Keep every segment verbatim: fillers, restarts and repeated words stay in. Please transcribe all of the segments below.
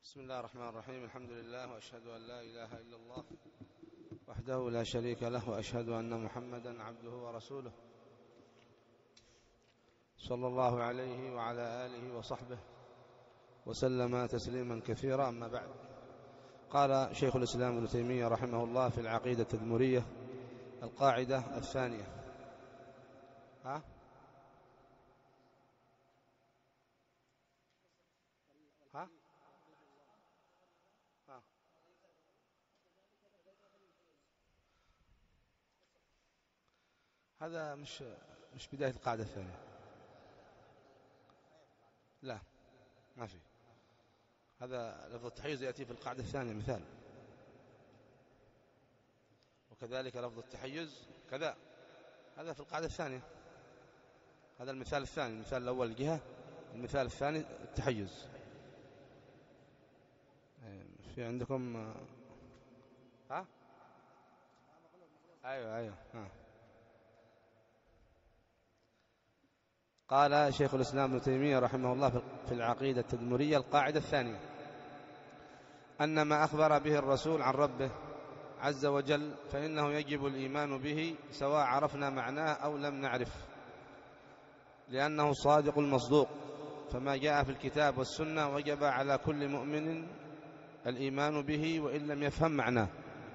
بسم الله الرحمن الرحيم. الحمد لله وأشهد أن لا إله إلا الله وحده لا شريك له، وأشهد أن محمدا عبده ورسوله صلى الله عليه وعلى آله وصحبه وسلم تسليما كثيرا. أما بعد، قال شيخ الإسلام ابن تيمية رحمه الله في العقيدة التدمرية القاعدة الثانية: ها؟ ها؟ ها؟ هذا مش مش بداية القاعدة الثانية، لا ما في. هذا لفظ التحيز يأتي في القاعدة الثانية مثال، وكذلك لفظ التحيز كذا، هذا في القاعدة الثانية. هذا المثال الثاني. المثال الأول الجهة، المثال الثاني التحيز. في عندكم ها؟ أيوة أيوة ها. قال شيخ الإسلام ابن تيمية رحمه الله في العقيدة التدمرية القاعدة الثانية: أن ما أخبر به الرسول عن ربه عز وجل فإنه يجب الإيمان به سواء عرفنا معناه أو لم نعرف، لأنه صادق المصدوق، فما جاء في الكتاب والسنة وجب على كل مؤمن الإيمان به وإن لم يفهم معناه.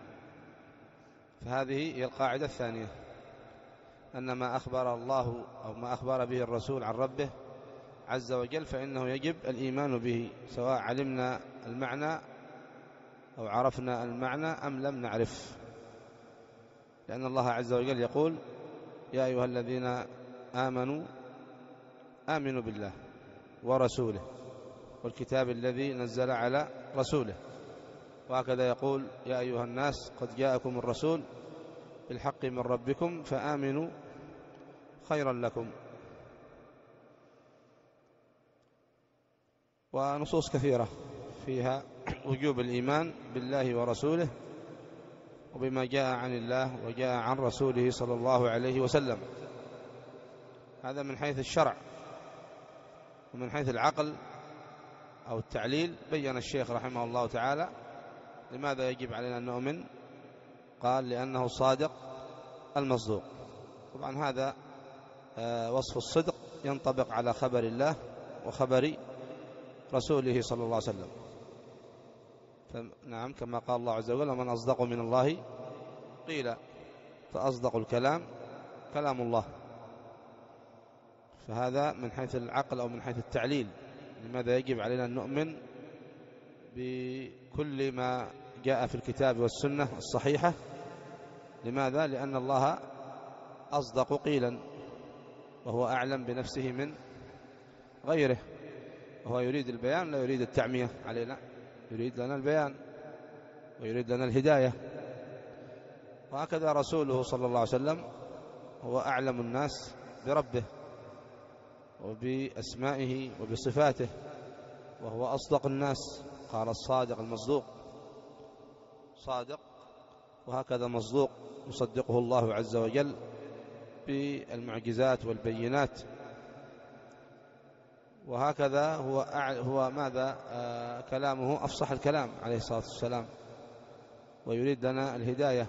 فهذه هي القاعدة الثانية: أن ما أخبر الله أو ما أخبر به الرسول عن ربه عز وجل فإنه يجب الإيمان به سواء علمنا المعنى أو عرفنا المعنى أم لم نعرف، لأن الله عز وجل يقول: يا أيها الذين آمنوا آمنوا بالله ورسوله والكتاب الذي نزل على رسوله. وهكذا يقول: يا أيها الناس قد جاءكم الرسول بالحق من ربكم فآمنوا خيرا لكم. ونصوص كثيرة فيها وجوب الإيمان بالله ورسوله وبما جاء عن الله وجاء عن رسوله صلى الله عليه وسلم. هذا من حيث الشرع. ومن حيث العقل أو التعليل بيّن الشيخ رحمه الله تعالى لماذا يجب علينا أن نؤمن. قال: لأنه صادق المصدوق. طبعا هذا وصف الصدق ينطبق على خبر الله وخبر رسوله صلى الله عليه وسلم. نعم، كما قال الله عز وجل: ومن أصدق من الله قيل، فأصدق الكلام كلام الله. فهذا من حيث العقل أو من حيث التعليل لماذا يجب علينا أن نؤمن بكل ما جاء في الكتاب والسنة الصحيحة. لماذا؟ لأن الله أصدق قيلا، وهو أعلم بنفسه من غيره، وهو يريد البيان لا يريد التعمية علينا، يريد لنا البيان ويريد لنا الهداية. وهكذا رسوله صلى الله عليه وسلم هو أعلم الناس بربه وبأسمائه وبصفاته، وهو أصدق الناس. قال: الصادق المصدوق، صادق وهكذا مصدوق يصدقه الله عز وجل بالمعجزات والبينات. وهكذا هو هو ماذا آه كلامه أفصح الكلام عليه الصلاة والسلام، ويريد لنا الهداية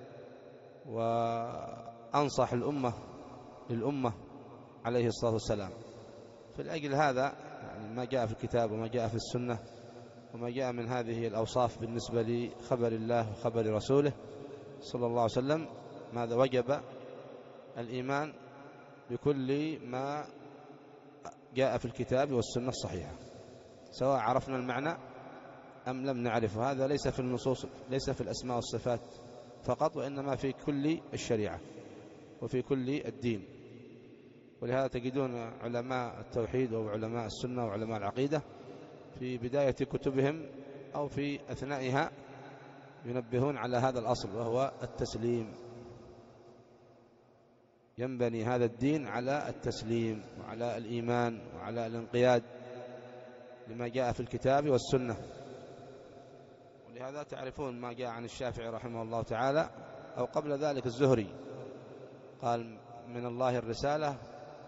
وأنصح الأمة للأمة عليه الصلاة والسلام. فلأجل هذا يعني ما جاء في الكتاب وما جاء في السنة وما جاء من هذه الأوصاف بالنسبة لخبر الله وخبر رسوله صلى الله عليه وسلم، ماذا وجب الإيمان بكل ما جاء في الكتاب والسنة الصحيحة سواء عرفنا المعنى أم لم نعرف. هذا ليس في النصوص، ليس في الأسماء والصفات فقط، وإنما في كل الشريعة وفي كل الدين. ولهذا تجدون علماء التوحيد وعلماء السنة وعلماء العقيدة في بداية كتبهم أو في أثنائها ينبهون على هذا الأصل، وهو التسليم. ينبني هذا الدين على التسليم وعلى الإيمان وعلى الانقياد لما جاء في الكتاب والسنة. ولهذا تعرفون ما جاء عن الشافعي رحمه الله تعالى، أو قبل ذلك الزهري، قال: من الله الرسالة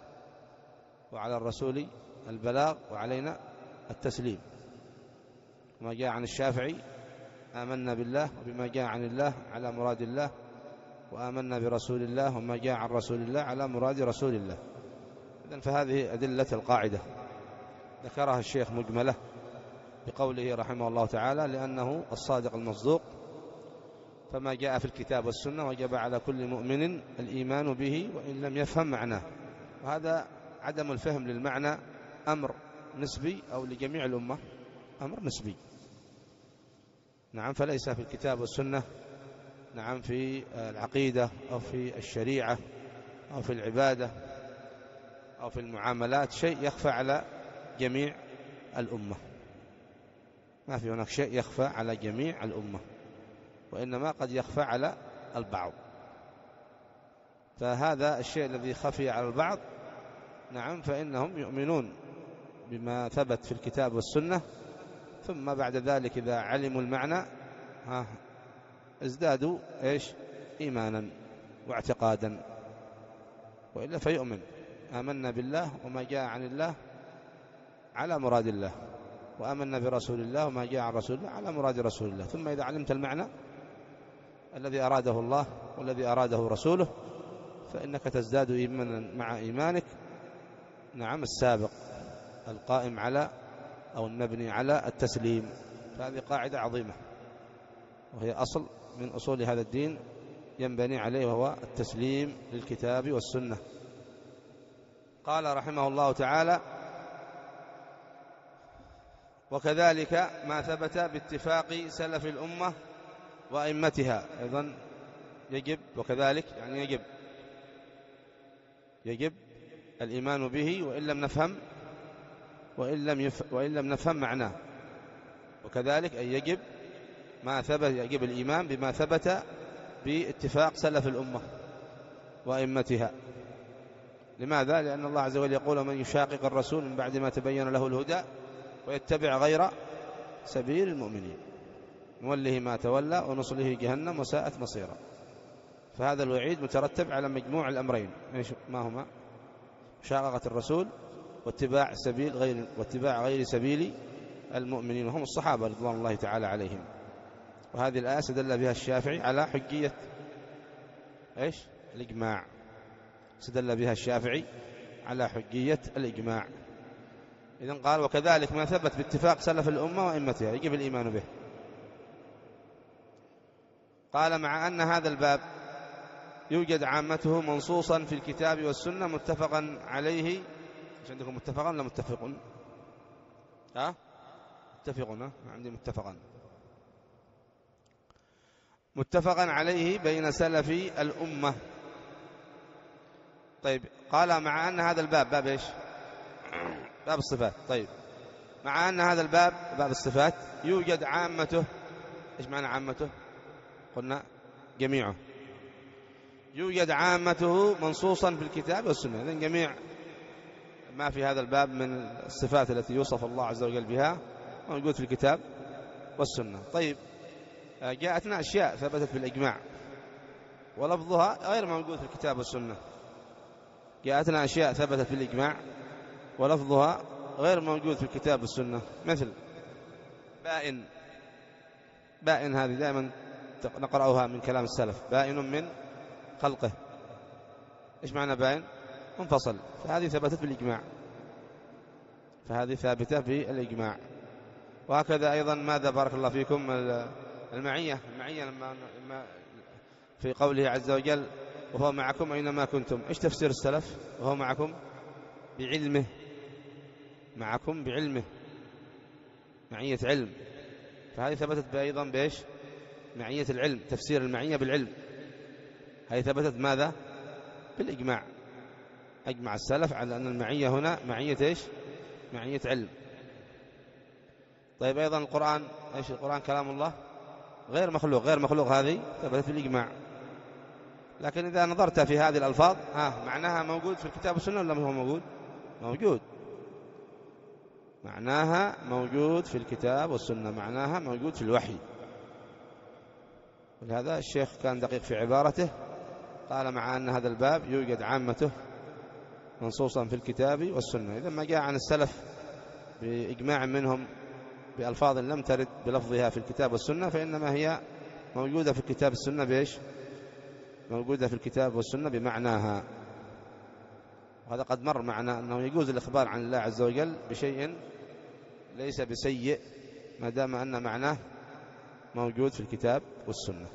وعلى الرسول البلاغ وعلينا التسليم. وما جاء عن الشافعي آمنا بالله وبما جاء عن الله على مراد الله، وآمنا برسول الله وما جاء عن رسول الله على مراد رسول الله. إذن فهذه أدلة القاعدة ذكرها الشيخ مجملة بقوله رحمه الله تعالى: لأنه الصادق المصدوق، فما جاء في الكتاب والسنة وجب على كل مؤمن الإيمان به وإن لم يفهم معناه. وهذا عدم الفهم للمعنى أمر نسبي، أو لجميع الأمة أمر نسبي. نعم، فليس في الكتاب والسنة نعم في العقيدة أو في الشريعة أو في العبادة أو في المعاملات شيء يخفى على جميع الأمة. ما في هناك شيء يخفى على جميع الأمة، وإنما قد يخفى على البعض. فهذا الشيء الذي خفي على البعض نعم فإنهم يؤمنون بما ثبت في الكتاب والسنة، ثم بعد ذلك إذا علموا المعنى ها ازدادوا إيش إيمانا واعتقادا، وإلا فيؤمن آمنا بالله وما جاء عن الله على مراد الله، وآمنا برسول الله وما جاء عن رسول الله على مراد رسول الله. ثم إذا علمت المعنى الذي أراده الله والذي أراده رسوله فإنك تزداد إيمانا مع إيمانك نعم السابق القائم على أو المبني على التسليم. فهذه قاعدة عظيمة، وهي أصل من أصول هذا الدين ينبني عليه، وهو التسليم للكتاب والسنة. قال رحمه الله تعالى: وكذلك ما ثبت باتفاق سلف الأمة وأئمتها. أيضا يجب، وكذلك يعني يجب يجب الإيمان به وإن لم نفهم وإن لم, يف وإن لم نفهم معناه. وكذلك أي يجب ما ثبت، يجب الإيمان بما ثبت باتفاق سلف الأمة وأئمتها. لماذا؟ لأن الله عز وجل يقول: من يشاقق الرسول من بعد ما تبين له الهدى ويتبع غير سبيل المؤمنين نوله ما تولى ونصله جهنم وساءت مصيرا. فهذا الوعيد مترتب على مجموع الأمرين، ما هما؟ مشاققة الرسول واتباع سبيل غير واتباع غير سبيل المؤمنين، وهم الصحابة رضوان الله تعالى عليهم. وهذه الآية استدل بها الشافعي على حجية ايش؟ الإجماع. استدل بها الشافعي على حجية الإجماع. إذن قال: وكذلك ما ثبت باتفاق سلف الأمة وأئمتها يجب الإيمان به. قال: مع أن هذا الباب يوجد عامته منصوصا في الكتاب والسنة متفقا عليه. مش عندكم متفقا ولا متفقون؟ ها؟ متفقون؟ ها؟ عندي متفقا. متفقا عليه بين سلف الأمة. طيب، قال: مع أن هذا الباب باب إيش؟ باب الصفات. طيب، مع أن هذا الباب باب الصفات يوجد عامته. إيش معنى عامته؟ قلنا جميعه. يوجد عامته منصوصا في الكتاب والسنة. إذن جميع ما في هذا الباب من الصفات التي يوصف الله عز وجل بها موجود في الكتاب والسنة. طيب، جاءتنا أشياء ثبتت بالإجماع ولفظها غير موجود في الكتاب والسنة. جاءتنا أشياء ثبتت بالإجماع ولفظها غير موجود في الكتاب والسنة، مثل بائن. بائن هذه دائما نقرأها من كلام السلف: بائن من خلقه. إيش معنى بائن؟ منفصل. فهذه ثبتت بالإجماع، فهذه ثابتة بالإجماع. وهكذا أيضا ماذا بارك الله فيكم المعية. المعية لما في قوله عز وجل: وهو معكم أينما كنتم. إيش تفسير السلف؟ وهو معكم بعلمه. معكم بعلمه، معية علم. فهذه ثبتت أيضا بإيش؟ معية العلم. تفسير المعية بالعلم هذه ثبتت ماذا؟ بالإجماع. أجمع السلف على أن المعية هنا معية إيش؟ معية علم. طيب، أيضا القرآن إيش؟ القرآن كلام الله غير مخلوق. غير مخلوق هذه ثبتت بالإجماع. لكن إذا نظرت في هذه الألفاظ ها معناها موجود في الكتاب والسنة ولا هو موجود؟ موجود. معناها موجود في الكتاب والسنة، معناها موجود في الوحي. ولهذا الشيخ كان دقيق في عبارته، قال: مع أن هذا الباب يوجد عامته منصوصا في الكتاب والسنة. إذا ما جاء عن السلف بإجماع منهم بألفاظ لم ترد بلفظها في الكتاب والسنة فإنما هي موجودة في الكتاب والسنة بإيش؟ موجودة في الكتاب والسنة بمعناها. وهذا قد مر معنا أنه يجوز الإخبار عن الله عز وجل بشيء ليس بسيء ما دام أن معناه موجود في الكتاب والسنة.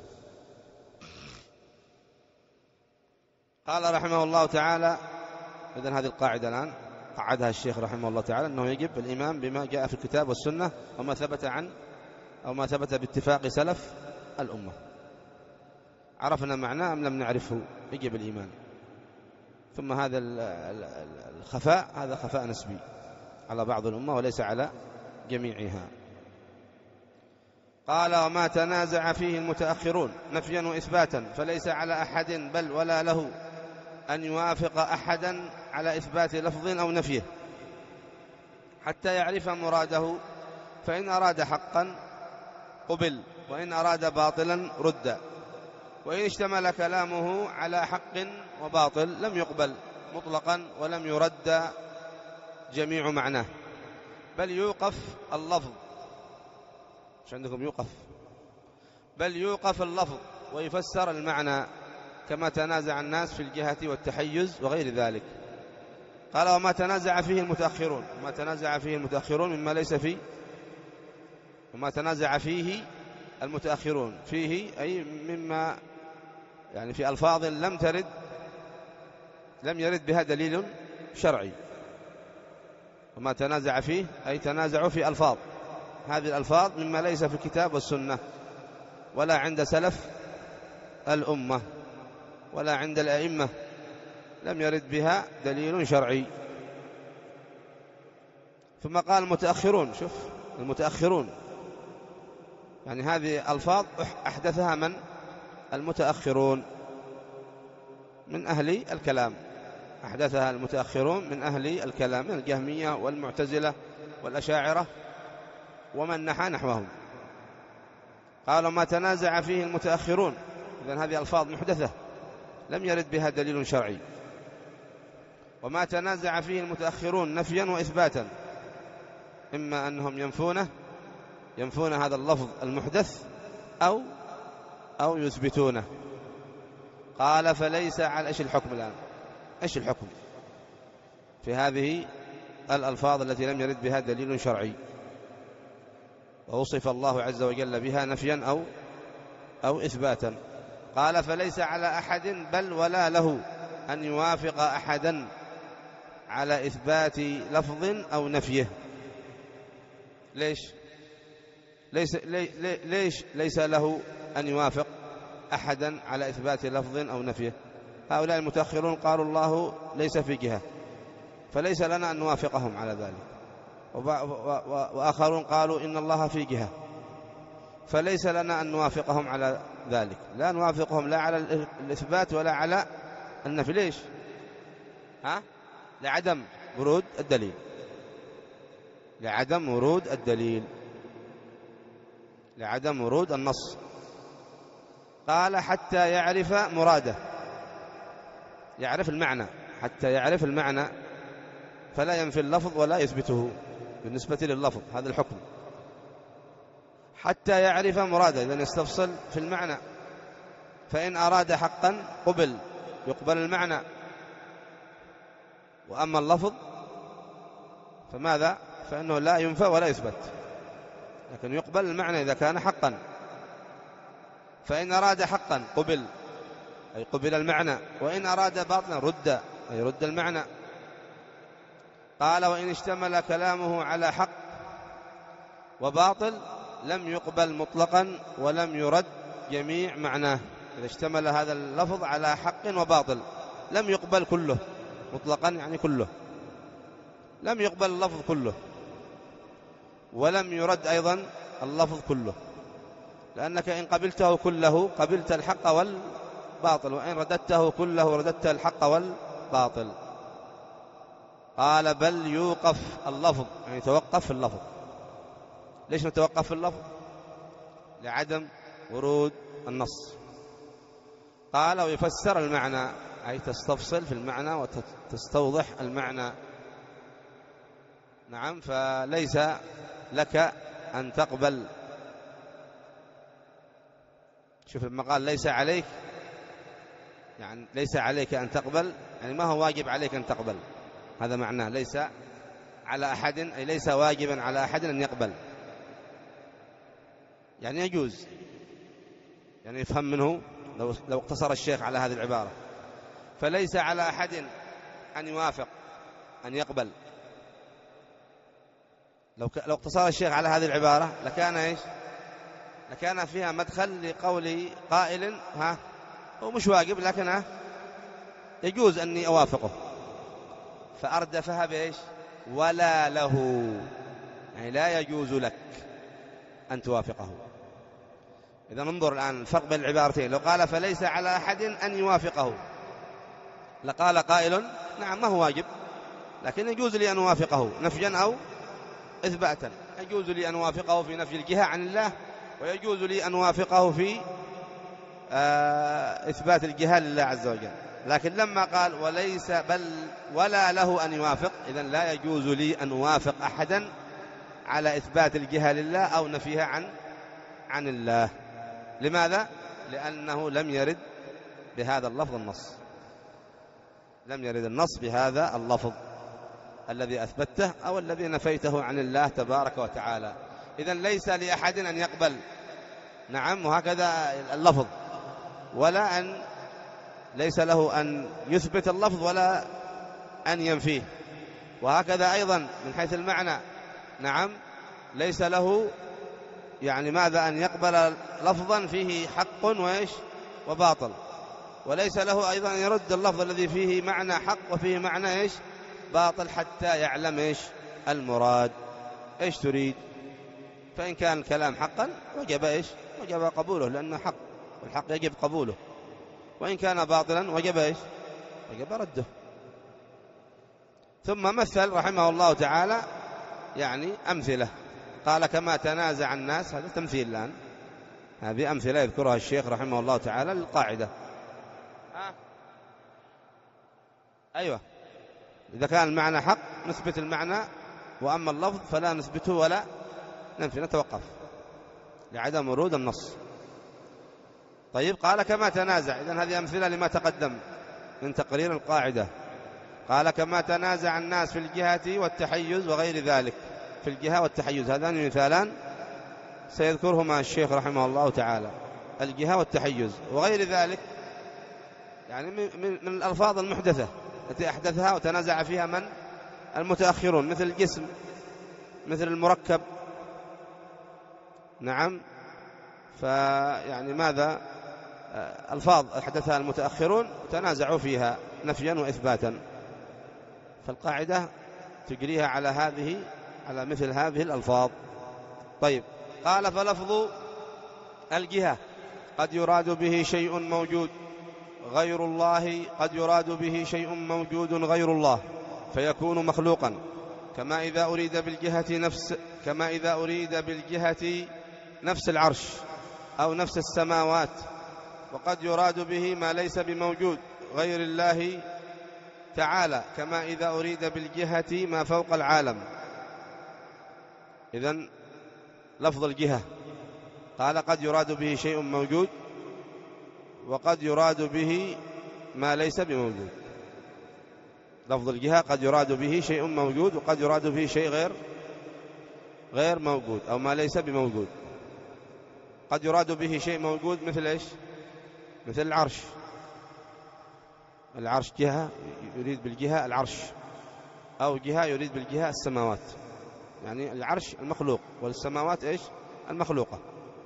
قال رحمه الله تعالى: إذن هذه القاعدة الآن قعدها الشيخ رحمه الله تعالى، أنه يجب الإيمان بما جاء في الكتاب والسنة وما ثبت عن أو ما ثبت باتفاق سلف الأمة. عرفنا معناه أم لم نعرفه؟ يجب الإيمان. ثم هذا الخفاء هذا خفاء نسبي على بعض الأمة وليس على جميعها. قال: وما تنازع فيه المتأخرون نفيا وإثباتا فليس على أحد بل ولا له أن يوافق أحدا على إثبات لفظ أو نفيه حتى يعرف مراده، فإن أراد حقا قبل وإن أراد باطلا رد، وإن اشتمل كلامه على حق وباطل لم يقبل مطلقا ولم يرد جميع معناه، بل يوقف اللفظ. مش عندكم يوقف؟ بل يوقف اللفظ ويفسر المعنى كما تنازع الناس في الجهة والتحيز وغير ذلك. قال: وما تنازع فيه المتأخرون، وما تنازع فيه المتأخرون مما ليس فيه، وما تنازع فيه المتأخرون فيه أي مما يعني في ألفاظ لم ترد لم يرد بها دليل شرعي. وما تنازع فيه أي تنازعوا في ألفاظ، هذه الألفاظ مما ليس في الكتاب والسنة ولا عند سلف الأمة ولا عند الأئمة، لم يرد بها دليل شرعي. ثم قال: المتأخرون، شوف المتأخرون يعني هذه ألفاظ أحدثها من؟ المتأخرون من أهل الكلام، أحدثها المتأخرون من أهل الكلام من الجهمية والمعتزلة والأشاعرة ومن نحى نحوهم. قالوا: ما تنازع فيه المتأخرون، إذن هذه ألفاظ محدثة لم يرد بها دليل شرعي. وما تنازع فيه المتأخرون نفيا وإثباتا، إما أنهم ينفونه ينفون هذا اللفظ المحدث أو أو يثبتونه. قال: فليس على إيش الحكم الآن؟ إيش الحكم في هذه الألفاظ التي لم يرد بها دليل شرعي ووصف الله عز وجل بها نفيا أو أو إثباتا؟ قال: فليس على أحد بل ولا له أن يوافق أحدا على إثبات لفظ أو نفيه. ليش ليس لي ليش ليس له أن يوافق أحدا على إثبات لفظ أو نفيه؟ هؤلاء المتأخرون قالوا الله ليس في جهة فليس لنا أن نوافقهم على ذلك، وآخرون قالوا إن الله في جهة فليس لنا أن نوافقهم على ذلك، لا نوافقهم لا على الإثبات ولا على النفي. ليش؟ ها؟ لعدم ورود الدليل، لعدم ورود الدليل لعدم ورود النص. قال: حتى يعرف مراده، يعرف المعنى، حتى يعرف المعنى فلا ينفي اللفظ ولا يثبته بالنسبة لللفظ، هذا الحكم. حتى يعرف مراده، إذن يستفصل في المعنى، فإن أراد حقا قبل يقبل المعنى، وأما اللفظ فماذا؟ فإنه لا ينفى ولا يثبت، لكن يقبل المعنى إذا كان حقا. فإن أراد حقا قبل أي قبل المعنى، وإن أراد باطلا رد أي رد المعنى. قال: وإن اشتمل كلامه على حق وباطل لم يقبل مطلقا ولم يرد جميع معناه. إذا اشتمل هذا اللفظ على حق وباطل لم يقبل كله مطلقا، يعني كله لم يقبل اللفظ كله، ولم يرد أيضا اللفظ كله، لأنك إن قبلته كله قبلت الحق والباطل، وإن رددته كله رددت الحق والباطل. قال: بل يوقف اللفظ، يعني توقف في اللفظ. ليش نتوقف في اللفظ؟ لعدم ورود النص. قال: ويفسر المعنى، أي تستفصل في المعنى وتستوضح المعنى. نعم، فليس لك أن تقبل. شوف لما قال ليس عليك، يعني ليس عليك أن تقبل، يعني ما هو واجب عليك أن تقبل، هذا معناه ليس على أحد، أي ليس واجبا على أحد أن يقبل، يعني يجوز، يعني يفهم منه لو, لو اقتصر الشيخ على هذه العبارة، فليس على أحد أن يوافق أن يقبل. لو, لو اقتصر الشيخ على هذه العبارة لكان إيش؟ لكان فيها مدخل لقول قائل ها هو مش واجب لكن ها يجوز أني أوافقه، فأردفها بإيش؟ ولا له، يعني لا يجوز لك أن توافقه. إذا ننظر الآن الفرق بين العبارتين. لو قال فليس على أحد أن يوافقه لقال قائل نعم ما هو واجب لكن يجوز لي أن أوافقه نفيا أو إثباتا، يجوز لي أن أوافقه في نفي الجهة عن الله، ويجوز لي أن أوافقه في آه إثبات الجهة لله عز وجل. لكن لما قال وليس بل ولا له أن يوافق، إذن لا يجوز لي أن أوافق أحدا على إثبات الجهة لله أو نفيها عن عن الله. لماذا؟ لأنه لم يرد بهذا اللفظ النص، لم يرد النص بهذا اللفظ الذي أثبته أو الذي نفيته عن الله تبارك وتعالى. إذن ليس لأحد أن يقبل، نعم، وهكذا اللفظ، ولا أن ليس له أن يثبت اللفظ ولا أن ينفيه، وهكذا أيضا من حيث المعنى، نعم، ليس له يعني ماذا أن يقبل لفظا فيه حق وإيش وباطل، وليس له أيضا أن يرد اللفظ الذي فيه معنى حق وفيه معنى إيش باطل حتى يعلم إيش المراد، إيش تريد. فإن كان الكلام حقا وجب إيش وجب قبوله لأنه حق، والحق يجب قبوله، وإن كان باطلا وجب إيش وجب رده. ثم مثل رحمه الله تعالى يعني أمثلة، قال كما تنازع الناس، هذا تمثيل الآن، هذه أمثلة يذكرها الشيخ رحمه الله تعالى للقاعدة. آه. أيوة، إذا كان المعنى حق نثبت المعنى، وأما اللفظ فلا نثبته ولا ننفي، نتوقف لعدم ورود النص. طيب، قال كما تنازع، إذن هذه أمثلة لما تقدم من تقرير القاعدة. قال كما تنازع الناس في الجهة والتحيز وغير ذلك، في الجهة والتحيز هذان مثالان سيذكرهما الشيخ رحمه الله تعالى، الجهة والتحيز وغير ذلك، يعني من, من الألفاظ المحدثة التي أحدثها وتنازع فيها من المتأخرون، مثل الجسم، مثل المركب، نعم، فيعني ماذا ألفاظ أحدثها المتأخرون تنازعوا فيها نفيا وإثباتا، فالقاعدة تجريها على هذه على مثل هذه الألفاظ. طيب، قال فلفظ الجهة قد يراد به شيء موجود غير الله، قد يراد به شيء موجود غير الله فيكون مخلوقا، كما إذا أريد بالجهة نفس كما إذا أريد بالجهة نفس العرش أو نفس السماوات. وقد يراد به ما ليس بموجود غير الله تعالى، كما إذا أريد بالجهة ما فوق العالم. إذن لفظ الجهة قال قد يراد به شيء موجود، وقد يراد به ما ليس بموجود. لفظ الجهة قد يراد به شيء موجود، وقد يراد به شيء غير غير موجود أو ما ليس بموجود. قد يراد به شيء موجود مثل إيش؟ مثل العرش، العرش جهة يريد بالجهة العرش، أو جهة يريد بالجهة السماوات، يعني العرش المخلوق والسماوات إيش المخلوقة،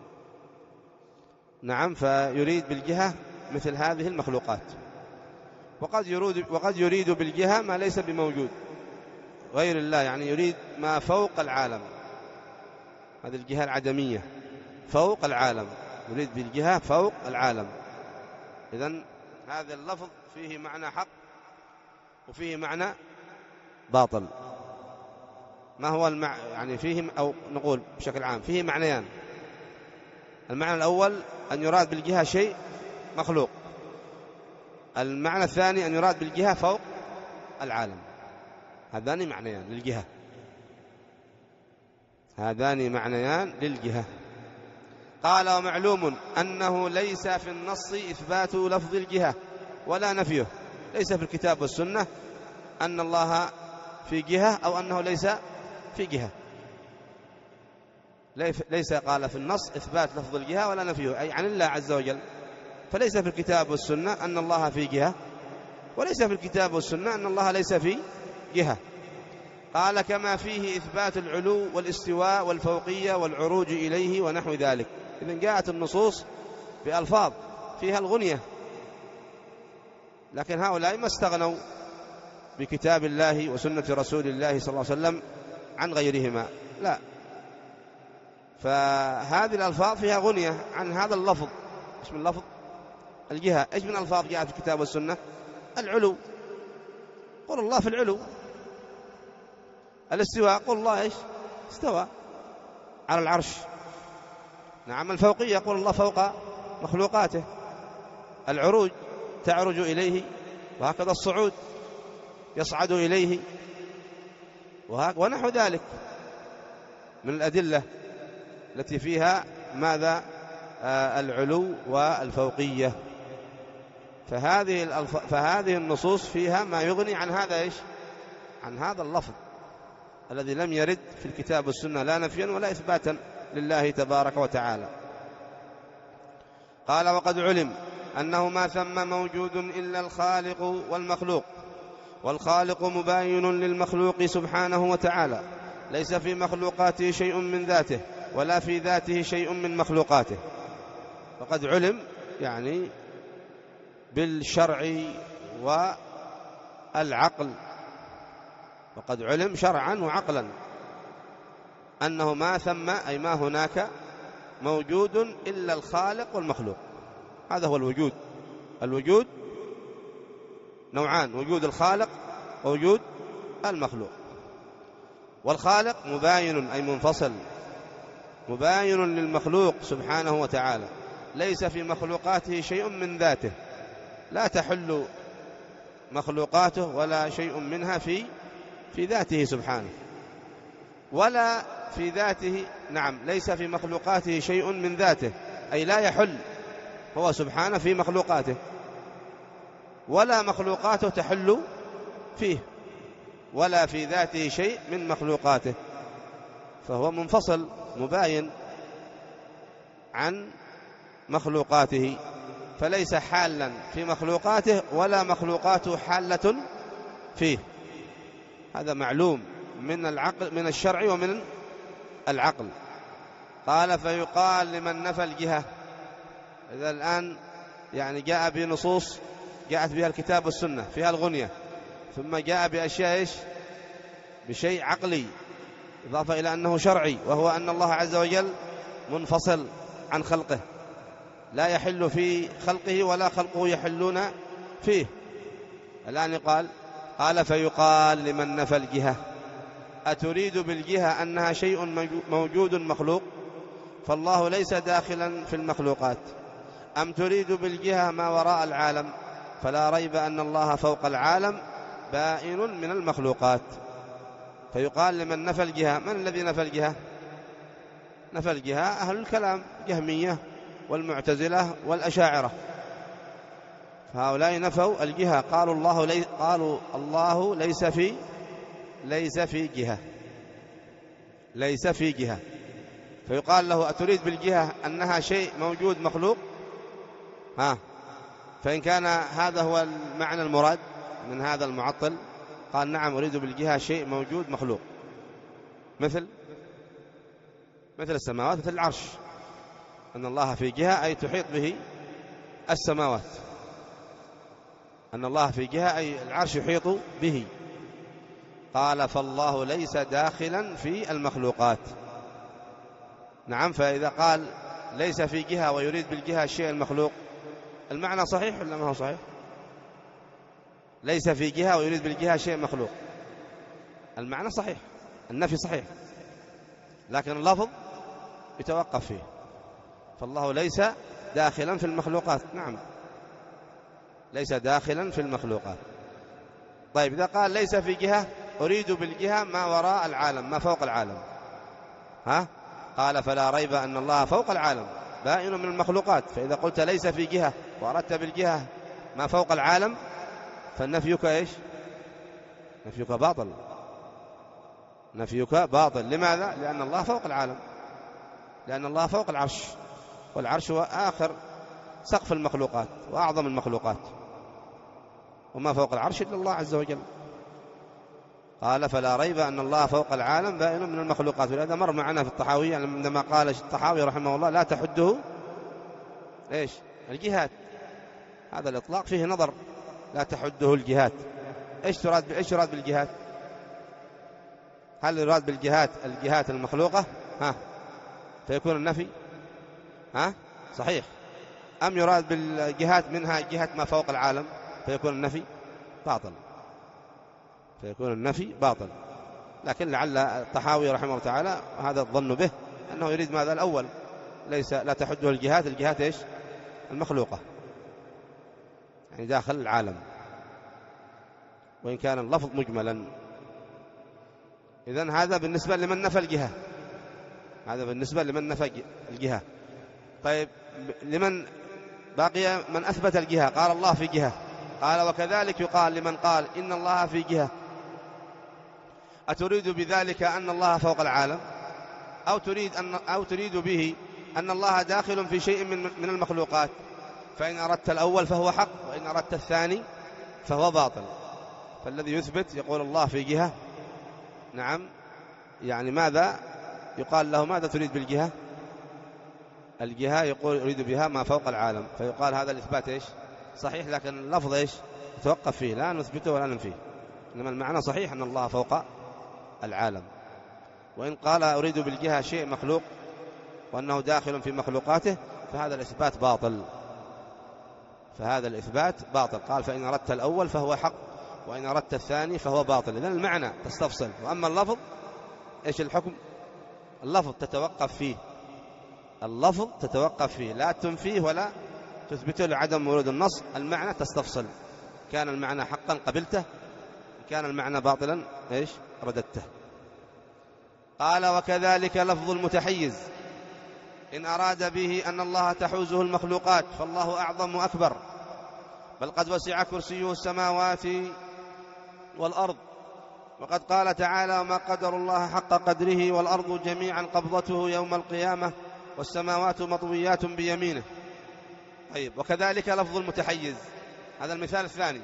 نعم، فيريد بالجهة مثل هذه المخلوقات. وقد يريد وقد يريد بالجهة ما ليس بموجود غير الله، يعني يريد ما فوق العالم، هذه الجهة العدمية فوق العالم، يريد بالجهة فوق العالم. إذن هذا اللفظ فيه معنى حق وفيه معنى باطل. ما هو المع... يعني فيه، أو نقول بشكل عام فيه معنيان. المعنى الأول أن يراد بالجهة شيء مخلوق، المعنى الثاني أن يراد بالجهة فوق العالم. هذان معنيان للجهة. هذان معنيان للجهة. قال ومعلوم أنه ليس في النص إثبات لفظ الجهة ولا نفيه، ليس في الكتاب والسنة أن الله في جهة أو أنه ليس في جهة، ليس قال في النص إثبات لفظ الجهة ولا نفيه، أي عن الله عز وجل، فليس في الكتاب والسنة أن الله في جهة، وليس في الكتاب والسنة أن الله ليس في جهة. قال كما فيه إثبات العلو والاستواء والفوقية والعروج إليه ونحو ذلك. إذن جاءت النصوص بألفاظ فيها الغنية، لكن هؤلاء ما استغنوا بكتاب الله وسنة رسول الله صلى الله عليه وسلم عن غيرهما، لا، فهذه الألفاظ فيها غنية عن هذا اللفظ. ايش من لفظ الجهة؟ ايش من ألفاظ جاءت في الكتاب والسنة؟ العلو، قل الله في العلو. الاستواء، قل الله ايش؟ استوى على العرش. نعم. الفوقية، قل الله فوق مخلوقاته. العروج، تعرج إليه، وهكذا الصعود، يصعد إليه، ونحو ذلك من الأدلة التي فيها ماذا؟ آه العلو والفوقية. فهذه, الألف... فهذه النصوص فيها ما يغني عن هذا إيش؟ عن هذا اللفظ الذي لم يرد في الكتاب والسنة لا نفيا ولا إثباتا لله تبارك وتعالى. قال وقد علم أنه ما ثم موجود إلا الخالق والمخلوق، والخالق مباين للمخلوق سبحانه وتعالى، ليس في مخلوقاته شيء من ذاته ولا في ذاته شيء من مخلوقاته. وقد علم يعني بالشرع والعقل، وقد علم شرعا وعقلا أنه ما ثم، أي ما هناك موجود إلا الخالق والمخلوق. هذا هو الوجود. الوجود نوعان، وجود الخالق ووجود المخلوق. والخالق مباين أي منفصل، مباين للمخلوق سبحانه وتعالى، ليس في مخلوقاته شيء من ذاته، لا تحل مخلوقاته ولا شيء منها في في ذاته سبحانه، ولا في ذاته. نعم، ليس في مخلوقاته شيء من ذاته، أي لا يحل هو سبحانه في مخلوقاته، ولا مخلوقاته تحل فيه، ولا في ذاته شيء من مخلوقاته، فهو منفصل مباين عن مخلوقاته، فليس حالا في مخلوقاته ولا مخلوقاته حالة فيه. هذا معلوم من العقل، من الشرع ومن العقل. قال فيقال لمن نفى الجهة. إذا الآن يعني جاء بنصوص جاءت بها الكتاب والسنة فيها الغنية، ثم جاء بأشياء إيش؟ بشيء عقلي إضافة إلى أنه شرعي، وهو أن الله عز وجل منفصل عن خلقه، لا يحل في خلقه ولا خلقه يحلون فيه. الآن قال قال فيقال لمن نفى الجهة، أتريد بالجهة أنها شيء موجود مخلوق فالله ليس داخلا في المخلوقات، أم تريد بالجهة ما وراء العالم؟ فلا ريب أن الله فوق العالم بائن من المخلوقات. فيقال لمن نفى الجهة. من الذي نفى الجهة؟ نفى الجهة أهل الكلام، جهمية والمعتزلة والأشاعرة، فهؤلاء نفوا الجهة، قالوا الله لي قالوا الله ليس في ليس في جهة، ليس في جهة. فيقال له أتريد بالجهة أنها شيء موجود مخلوق؟ ها، فإن كان هذا هو المعنى المراد من هذا المعطل قال نعم أريد بالجهة شيء موجود مخلوق، مثل مثل السماوات، مثل العرش، أن الله في جهة أي تحيط به السماوات، أن الله في جهة أي العرش يحيط به. قال فالله ليس داخلا في المخلوقات. نعم، فإذا قال ليس في جهة ويريد بالجهة الشيء المخلوق، المعنى صحيح ولا ما هو صحيح؟ ليس في جهة ويريد بالجهة شيء مخلوق، المعنى صحيح، النفي صحيح، لكن اللفظ يتوقف فيه. فالله ليس داخلا في المخلوقات، نعم ليس داخلا في المخلوقات. طيب إذا قال ليس في جهة أريد بالجهة ما وراء العالم، ما فوق العالم، ها؟ قال فلا ريب أن الله فوق العالم بائن من المخلوقات. فإذا قلت ليس في جهة وأردت بالجهة ما فوق العالم فالنفيك إيش؟ نفيك باطل، نفيك باطل. لماذا؟ لأن الله فوق العالم، لأن الله فوق العرش، والعرش هو آخر سقف المخلوقات وأعظم المخلوقات، وما فوق العرش إلا الله عز وجل. قال فلا ريب أن الله فوق العالم بائن من المخلوقات. ولهذا مر معنا في الطحاوي عندما قال الطحاوي رحمه الله لا تحده إيش؟ الجهات. هذا الإطلاق فيه نظر، لا تحده الجهات. إيش تراد إيش يراد بالجهات؟ هل يراد بالجهات الجهات المخلوقة ها فيكون النفي ها صحيح، أم يراد بالجهات منها جهة ما فوق العالم فيكون النفي باطل، فيكون النفي باطل. لكن لعل الطحاوي رحمه الله تعالى هذا الظن به أنه يريد ماذا؟ الأول، ليس لا تحده الجهات، الجهات إيش؟ المخلوقة، يعني داخل العالم، وإن كان اللفظ مجملا. إذن هذا بالنسبة لمن نفى الجهة، هذا بالنسبة لمن نفى الجهة. طيب لمن بقي من أثبت الجهة؟ قال الله في جهة، قال وكذلك يقال لمن قال إن الله في جهة. أتريد بذلك أن الله فوق العالم، أو تريد أن أو تريد به أن الله داخل في شيء من من المخلوقات؟ فإن أردت الأول فهو حق، وإن أردت الثاني فهو باطل. فالذي يثبت يقول الله في جهة، نعم، يعني ماذا يقال له؟ ماذا تريد بالجهة؟ الجهة يقول يريد بها ما فوق العالم، فيقال هذا الإثبات إيش؟ صحيح، لكن اللفظ إيش؟ يتوقف فيه، لا نثبته ولا ننفيه، إنما المعنى صحيح أن الله فوق العالم. وإن قال أريد بالجهة شيء مخلوق وأنه داخل في مخلوقاته فهذا الإثبات باطل، فهذا الإثبات باطل. قال فإن أردت الأول فهو حق، وإن أردت الثاني فهو باطل. إذن المعنى تستفصل، وأما اللفظ إيش الحكم؟ اللفظ تتوقف فيه، اللفظ تتوقف فيه، لا تنفيه ولا تثبته لعدم ورود النص. المعنى تستفصل، كان المعنى حقا قبلته، كان المعنى باطلا إيش؟ رددته. قال وكذلك لفظ المتحيز إن أراد به أن الله تحوزه المخلوقات فالله أعظم وأكبر، بل قد وسع كرسيه السماوات والأرض. وقد قال تعالى وما قدر الله حق قدره والأرض جميعا قبضته يوم القيامة والسماوات مطويات بيمينه. طيب وكذلك لفظ المتحيز، هذا المثال الثاني.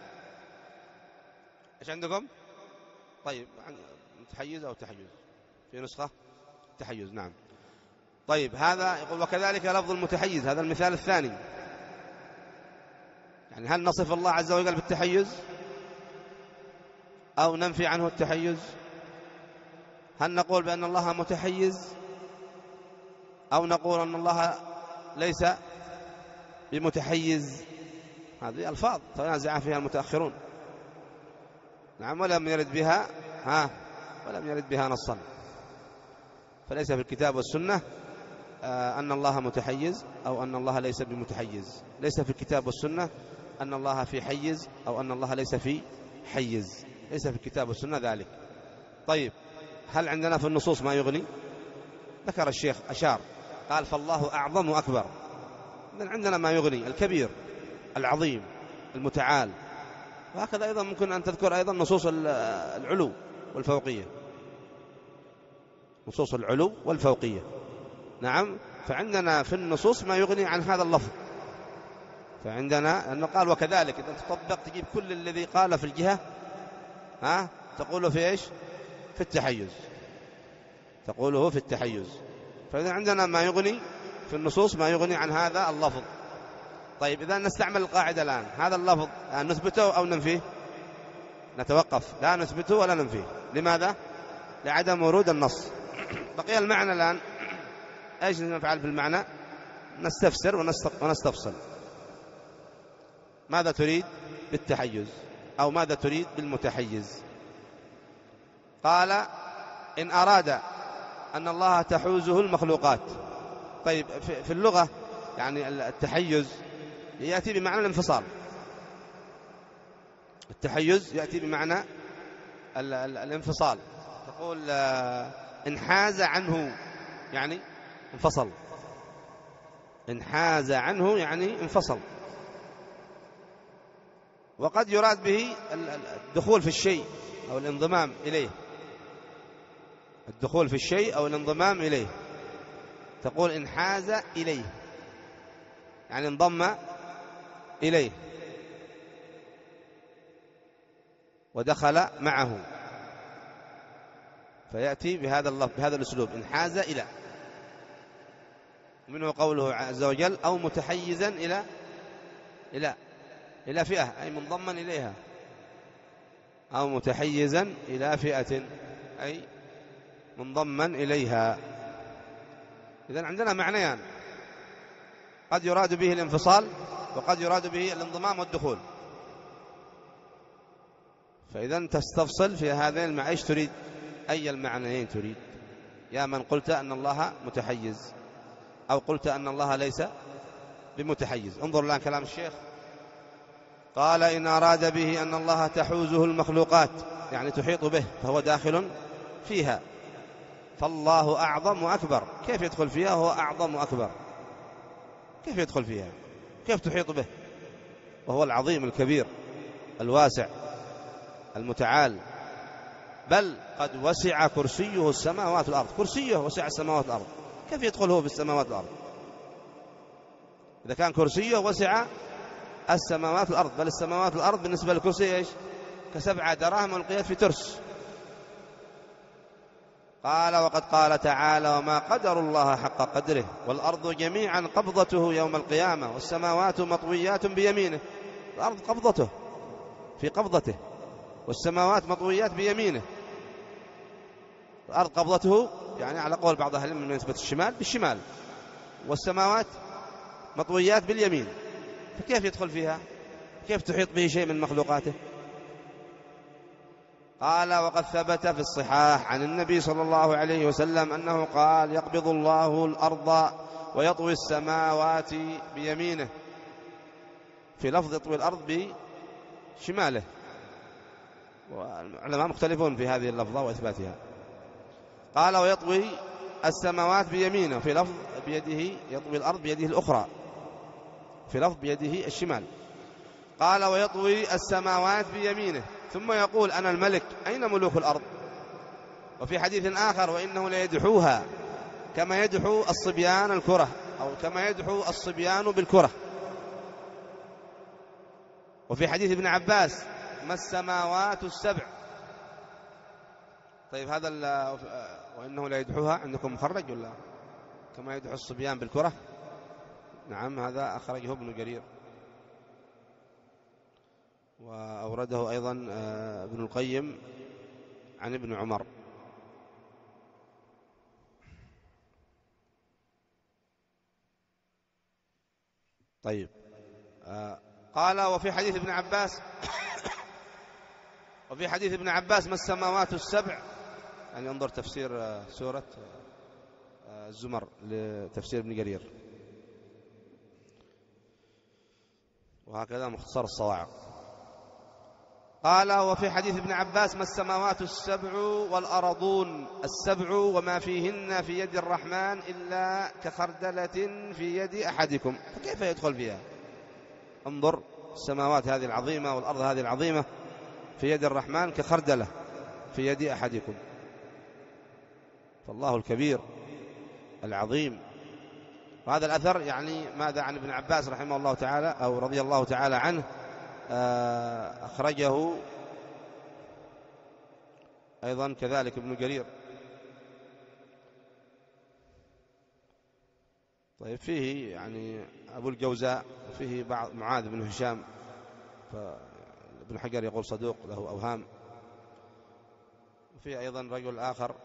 إيش عندكم؟ طيب متحيز أو تحيز في نسخة تحيز، نعم. طيب هذا يقول وكذلك لفظ المتحيز، هذا المثال الثاني. يعني هل نصف الله عز وجل بالتحيز أو ننفي عنه التحيز؟ هل نقول بأن الله متحيز أو نقول أن الله ليس بمتحيز؟ هذه ألفاظ تنازع فيها المتأخرون، نعم، ولم يرد بها ها ولم يرد بها نصا. فليس في الكتاب والسنة آه أن الله متحيز أو أن الله ليس بمتحيز، ليس في الكتاب والسنة أن الله في حيز أو أن الله ليس في حيز، ليس في الكتاب والسنة ذلك. طيب هل عندنا في النصوص ما يغني؟ ذكر الشيخ أشار قال فالله أعظم وأكبر. من عندنا ما يغني، الكبير العظيم المتعال. وهكذا أيضا ممكن أن تذكر أيضا نصوص العلو والفوقية، نصوص العلو والفوقية، نعم. فعندنا في النصوص ما يغني عن هذا اللفظ. فعندنا أنه قال وكذلك، إذا تطبق تجيب كل الذي قال في الجهة ها تقوله في إيش؟ في التحيز، تقوله في التحيز. فإذا عندنا ما يغني في النصوص ما يغني عن هذا اللفظ. طيب إذا نستعمل القاعدة الآن، هذا اللفظ نثبته أو ننفيه؟ نتوقف، لا نثبته ولا ننفيه. لماذا؟ لعدم ورود النص. بقي المعنى الآن، ايش نفعل في المعنى؟ نستفسر ونستفصل. ماذا تريد بالتحيز أو ماذا تريد بالمتحيز؟ قال إن أراد أن الله تحوزه المخلوقات. طيب في اللغة يعني التحيز يأتي بمعنى الانفصال، التحيز يأتي بمعنى الانفصال. تقول انحاز عنه يعني انفصل، انحاز عنه يعني انفصل. وقد يراد به الدخول في الشيء أو الانضمام إليه، الدخول في الشيء أو الانضمام إليه. تقول انحاز إليه يعني انضم إليه ودخل معه، فيأتي بهذا اللفظ بهذا الأسلوب انحاز إلى. منه قوله عز وجل أو متحيزا إلى إلى إلى فئة أي منضما إليها، أو متحيزا إلى فئة أي منضما إليها. إذن عندنا معنيان، قد يراد به الانفصال وقد يراد به الانضمام والدخول. فإذا تستفصل في هذين المعنيين تريد، أي المعنيين تريد؟ يا من قلت أن الله متحيز أو قلت أن الله ليس بمتحيز. انظر الآن كلام الشيخ، قال إن أراد به أن الله تحوزه المخلوقات يعني تحيط به فهو داخل فيها، فالله أعظم وأكبر. كيف يدخل فيها وهو أعظم وأكبر؟ كيف يدخل فيها؟ كيف تحيط به وهو العظيم الكبير الواسع المتعال؟ بل قد وسع كرسيه السماوات والأرض، كرسيه وسع السماوات والأرض، كيف يدخل هو في السماوات والأرض؟ إذا كان كرسيه وسع السماوات والأرض، بل السماوات والأرض بالنسبة للكرسي إيش؟ كسبع دراهم ألقيت في ترس. قال وقد قال تعالى وما قدر الله حق قدره والأرض جميعا قبضته يوم القيامة والسماوات مطويات بيمينه. الأرض قبضته في قبضته والسماوات مطويات بيمينه. الأرض قبضته يعني على قول بعض أهل العلم من نسبة الشمال بالشمال، والسماوات مطويات باليمين، فكيف يدخل فيها؟ كيف تحيط به شيء من مخلوقاته؟ قال وقد ثبت في الصحاح عن النبي صلى الله عليه وسلم أنه قال يقبض الله الأرض ويطوي السماوات بيمينه، في لفظ يطوي الأرض بشماله، والعلماء مختلفون في هذه اللفظة وإثباتها. قال ويطوي السماوات بيمينه، في لفظ بيده يطوي الأرض بيده الأخرى، في لفظ بيده الشمال. قال ويطوي السماوات بيمينه ثم يقول أنا الملك أين ملوك الأرض؟ وفي حديث آخر وإنه ليدحوها كما يدحو الصبيان الكرة، أو كما يدحو الصبيان بالكرة. وفي حديث ابن عباس ما السماوات السبع. طيب هذا وإنه ليدحوها عندكم مخرج ولا كما يدحو الصبيان بالكرة؟ نعم هذا أخرجه ابن جرير، وأورده أيضا ابن القيم عن ابن عمر. طيب قال وفي حديث ابن عباس وفي حديث ابن عباس ما السماوات السبع، يعني انظر تفسير سورة الزمر لتفسير ابن جرير، وهكذا مختصر الصواعق. قال وفي حديث ابن عباس ما السماوات السبع والأرضون السبع وما فيهن في يد الرحمن إلا كخردلة في يد أحدكم، فكيف يدخل فيها؟ انظر السماوات هذه العظيمة والأرض هذه العظيمة في يد الرحمن كخردلة في يد أحدكم، فالله الكبير العظيم. وهذا الأثر يعني ماذا عن ابن عباس رحمه الله تعالى أو رضي الله تعالى عنه، أخرجه أيضا كذلك ابن جرير. طيب فيه يعني أبو الجوزاء، وفيه بعض معاذ بن هشام، فابن حجر يقول صدوق له أوهام، وفيه أيضا رجل آخر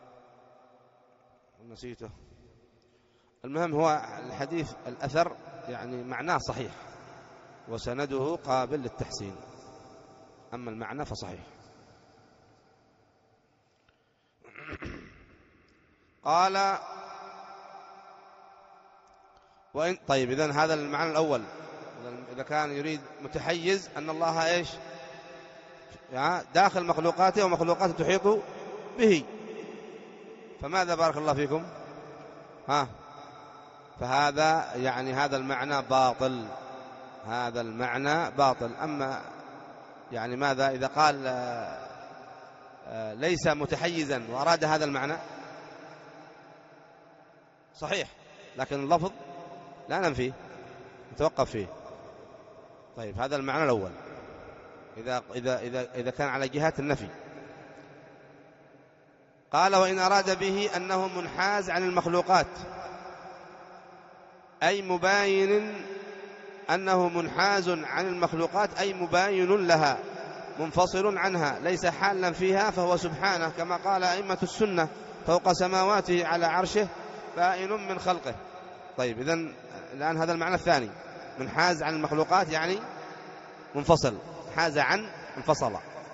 نسيته. المهم هو الحديث الأثر يعني معناه صحيح وسنده قابل للتحسين، أما المعنى فصحيح. قال وإن طيب إذن هذا المعنى الأول، إذا كان يريد متحيز أن الله إيش داخل مخلوقاته ومخلوقاته تحيط به. فماذا بارك الله فيكم؟ ها فهذا يعني هذا المعنى باطل، هذا المعنى باطل. أما يعني ماذا إذا قال ليس متحيزا وأراد هذا المعنى صحيح، لكن اللفظ لا ننفيه، نتوقف فيه. طيب هذا المعنى الأول إذا, إذا, إذا, إذا كان على جهة النفي. قال وإن أراد به أنه منحاز عن المخلوقات، أي مباين أنه منحاز عن المخلوقات، أي مباين لها منفصل عنها ليس حالا فيها، فهو سبحانه كما قال أئمة السنة فوق سماواته على عرشه بائن من خلقه. طيب إذن الآن هذا المعنى الثاني، منحاز عن المخلوقات يعني منفصل، حاز عن انفصل.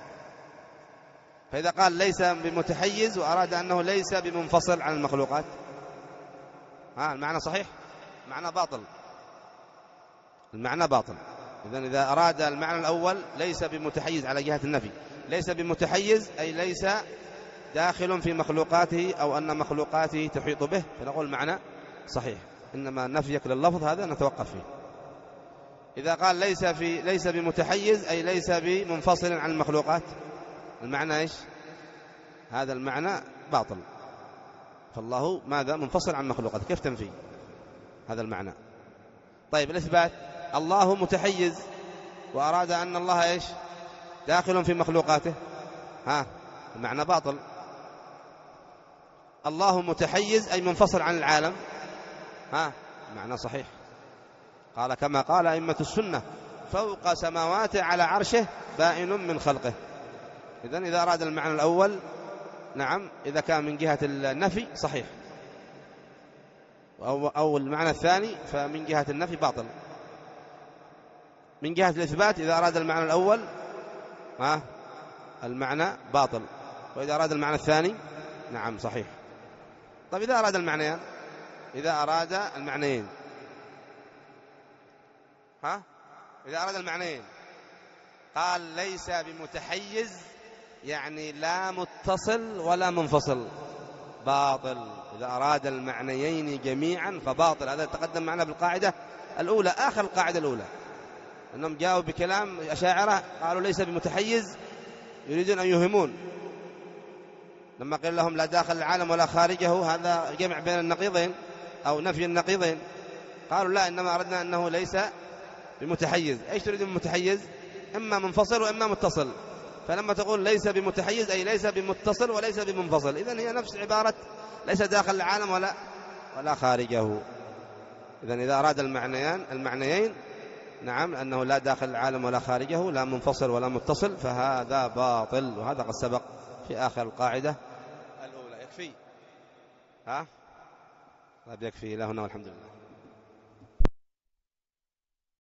فإذا قال ليس بمتحيز وأراد أنه ليس بمنفصل عن المخلوقات، ها المعنى صحيح؟ المعنى باطل، المعنى باطل. إذن إذا أراد المعنى الأول ليس بمتحيز على جهة النفي، ليس بمتحيز أي ليس داخل في مخلوقاته أو أن مخلوقاته تحيط به، فنقول المعنى صحيح. إنما نفيك لللفظ هذا نتوقف فيه. إذا قال ليس في ليس بمتحيز أي ليس بمنفصل عن المخلوقات، المعنى إيش؟ هذا المعنى باطل. فالله ماذا؟ منفصل عن المخلوقات، كيف تنفي هذا المعنى؟ طيب الإثبات، الله متحيز وأراد أن الله إيش؟ داخل في مخلوقاته، ها المعنى باطل. الله متحيز أي منفصل عن العالم، ها معنى صحيح. قال كما قال أئمة السنة فوق سماواته على عرشه بائن من خلقه. إذن إذا أراد المعنى الأول نعم، إذا كان من جهة النفي صحيح، أو, أو المعنى الثاني فمن جهة النفي باطل. من جهة الإثبات إذا أراد المعنى الأول ها المعنى باطل، وإذا أراد المعنى الثاني نعم صحيح. طيب إذا أراد المعنيين، إذا أراد المعنيين ها إذا أراد المعنيين قال ليس بمتحيز يعني لا متصل ولا منفصل، باطل. إذا أراد المعنيين جميعا فباطل. هذا تقدم معنا بالقاعدة الأولى، آخر القاعدة الأولى، أنهم جاءوا بكلام أشاعرة قالوا ليس بمتحيز، يريدون أن يهمون. لما قيل لهم لا داخل العالم ولا خارجه، هذا جمع بين النقيضين أو نفي النقيضين، قالوا لا، إنما أردنا أنه ليس بمتحيز. إيش تريد بمتحيز؟ إما منفصل وإما متصل. فلما تقول ليس بمتحيز أي ليس بمتصل وليس بمنفصل، إذن هي نفس عبارة ليس داخل العالم ولا ولا خارجه. إذن إذا أراد المعنيين المعنيين نعم أنه لا داخل العالم ولا خارجه، لا منفصل ولا متصل، فهذا باطل. وهذا قد سبق في آخر القاعدة الأولى. يكفي ها؟ طيب يكفي. إلى هنا والحمد لله.